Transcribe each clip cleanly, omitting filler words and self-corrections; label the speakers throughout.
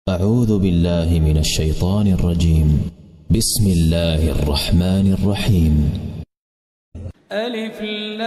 Speaker 1: أعوذ بالله من الشيطان الرجيم. بسم الله الرحمن الرحيم.
Speaker 2: ألف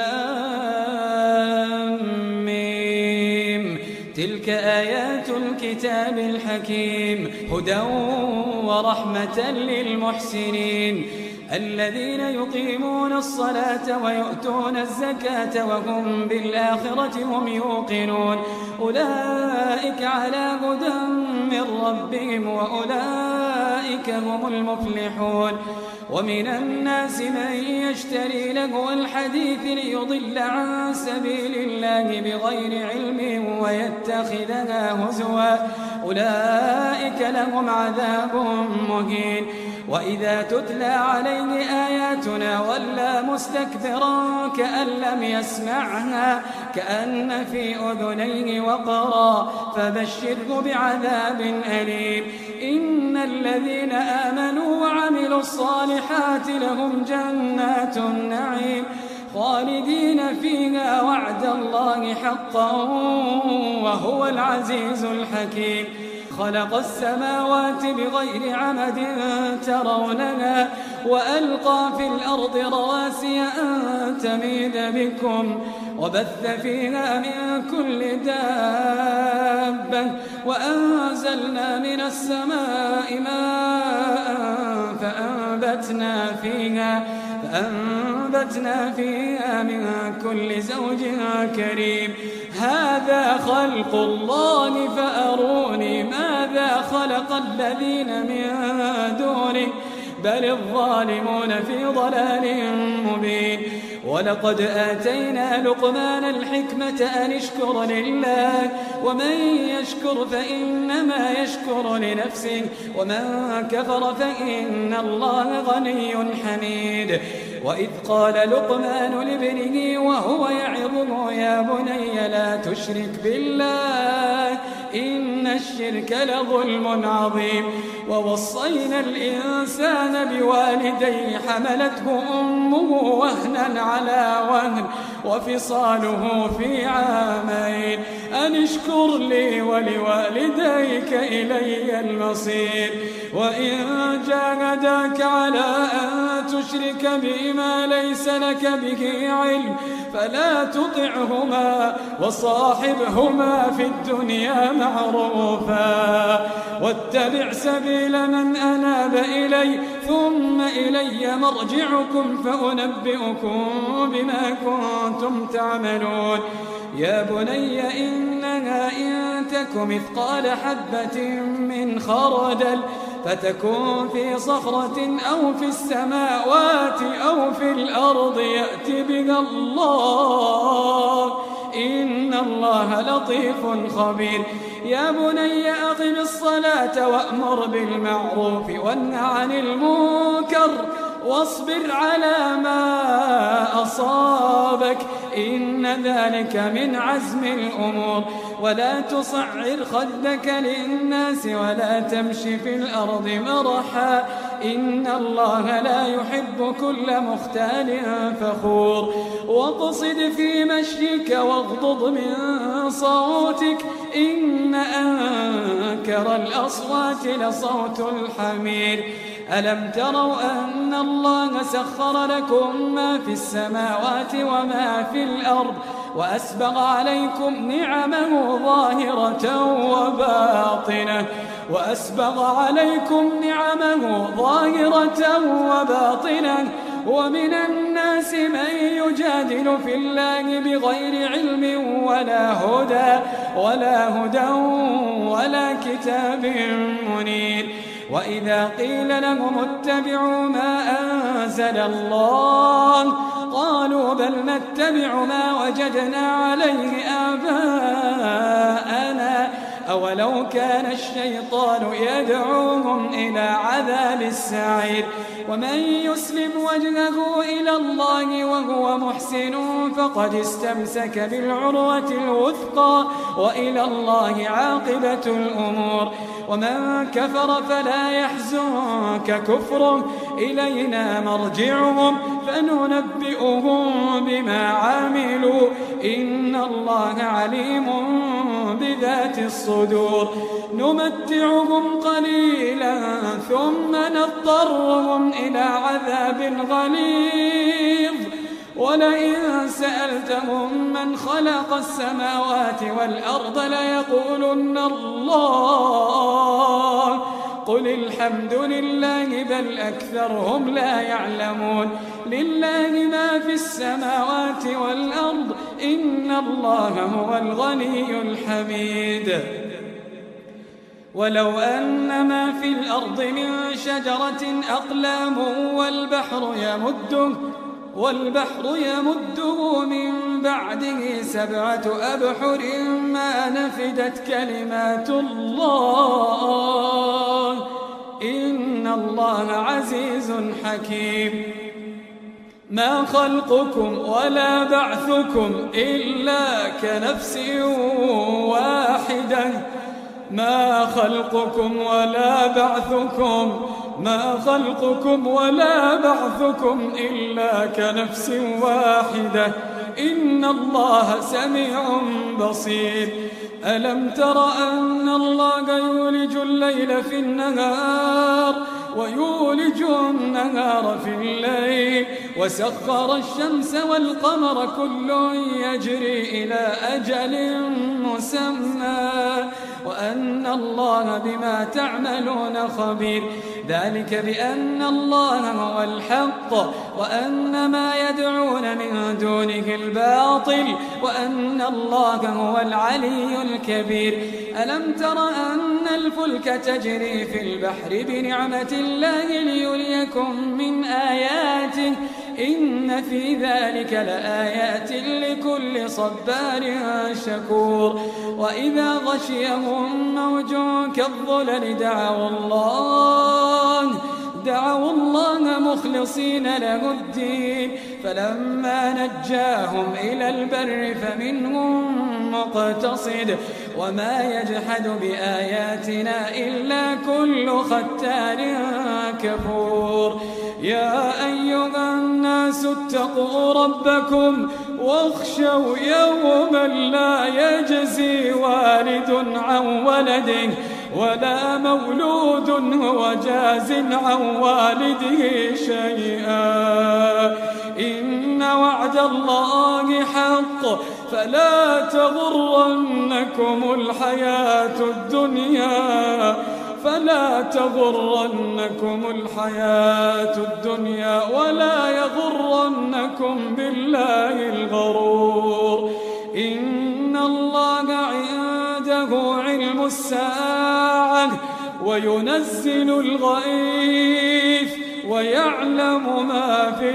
Speaker 2: لام ميم. تلك آيات الكتاب الحكيم هدى ورحمة للمحسنين الذين يقيمون الصلاة ويؤتون الزكاة وهم بالآخرة هم يوقنون أولئك على هدى من ربهم وأولئك هم المفلحون. ومن الناس من يشتري لهو الحديث ليضل عن سبيل الله بغير علم ويتخذها هزوا أولئك لهم عذاب مهين. وإذا تتلى عليه آياتنا ولى مستكبرا كأن لم يسمعها كأن في أذنيه وقرا فبشره بعذاب أليم. إن الذين آمنوا وعملوا الصالحات لهم جنات النعيم خالدين فيها وعد الله حقا وهو العزيز الحكيم. خلق السماوات بغير عمد ترونها وألقى في الأرض رواسي أن تميد بكم وبث فيها من كل دابة وأنزلنا من السماء ماء فأنبتنا فيها من كل زوج كريم. هذا خلق الله فأروني ماذا خلق الذين من دونه بل الظالمون في ضلال مبين. ولقد آتينا لقمان الحكمة أن اشكر لله ومن يشكر فإنما يشكر لنفسه ومن كفر فإن الله غني حميد. وإذ قال لقمان لابنه وهو يعظه يا بني لا تشرك بالله إن الشرك لظلم عظيم. ووصينا الإنسان بوالديه حملته أمه وهنا على وهن وفصاله في عامين أن اشكر لي ولوالديك إلي المصير. وإن جاهداك على أن تشرك بما ليس لك به علم فلا تطعهما وصاحبهما في الدنيا معروفا واتبع سبيل من أناب إلي ثم إلي مرجعكم فأنبئكم بما كنتم تعملون. يا بني إنها إن تك مثقال حبة من خردل فتكون في صخرة أو في السماوات أو في الأرض يأتي بها الله إن الله لطيف خبير. يا بني أقم الصلاة وأمر بالمعروف وانه عن المنكر واصبر على ما أصابك إن ذلك من عزم الأمور. ولا تصعر خدك للناس ولا تمشي في الأرض مرحا إن الله لا يحب كل مختال فخور. واقصد في مشيك واغضض من صوتك إن أنكر الأصوات لصوت الحمير. ألم تروا أن الله سخر لكم ما في السماوات وما في الأرض وأسبغ عليكم نعمه ظاهرة وباطنة ومن الناس من يجادل في الله بغير علم ولا هدى ولا كتاب منير. وإذا قيل لهم اتبعوا ما أنزل الله قالوا بل نتبع ما وجدنا عليه آباءنا أولو كان الشيطان يدعوهم إلى عذاب السعير. ومن يسلم وجهه إلى الله وهو محسن فقد استمسك بالعروة الوثقى وإلى الله عاقبة الأمور. ومن كفر فلا يحزنك كفره إلينا مرجعهم فننبئهم بما عملوا إن الله عليم بذات الصدور نمتعهم قليلا ثم نضطرهم إلى عذاب غليظ ولئن سألتهم من خلق السماوات والأرض ليقولن الله قل الحمد لله بل أكثرهم لا يعلمون لله ما في السماوات والأرض إن الله هو الغني الحميد ولو أن ما في الأرض من شجرة أقلام والبحر يمده من بعده 7 أبحر ما نفدت كلمات الله إن الله عزيز حكيم ما خلقكم ولا بعثكم إلا كنفس واحدة ما خلقكم ولا بعثكم إلا كنفس واحدة إن الله سميع بصير ألم تر أن الله يولج الليل في النهار ويولج النهار في الليل وسخر الشمس والقمر كل يجري إلى أجل مسمى وأن الله بما تعملون خبير ذلك بأن الله هو الحق وأن ما يدعون من دونه الباطل وأن الله هو العلي الكبير ألم تر أن الفلك تجري في البحر بنعمة الله ليريكم من آياته إن في ذلك لآيات لكل صبار شكور وإذا غشيهم موج كالظلل دعوا الله مخلصين له الدين فلما نجاهم إلى البر فمنهم مقتصد وما يجحد بآياتنا إلا كل ختار كفور يا أيها الناس اتقوا ربكم واخشوا يوما لا يجزي والد عن ولده ولا مولود هو جاز عن والده شيئا إن وعد الله حق فلا تغرنكم الحياة الدنيا ولا يغرنكم بالله الغرور إن الله عنده علم الساعة وينزل الغيث ويعلم ما في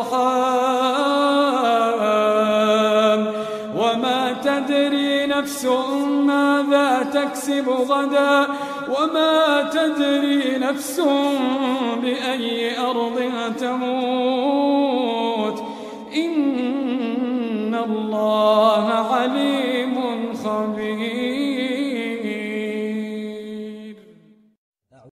Speaker 2: الأرحام وما تدري نفس ماذا تكسب غدا وما تدري نفس بأي أرض تموت إن الله عليم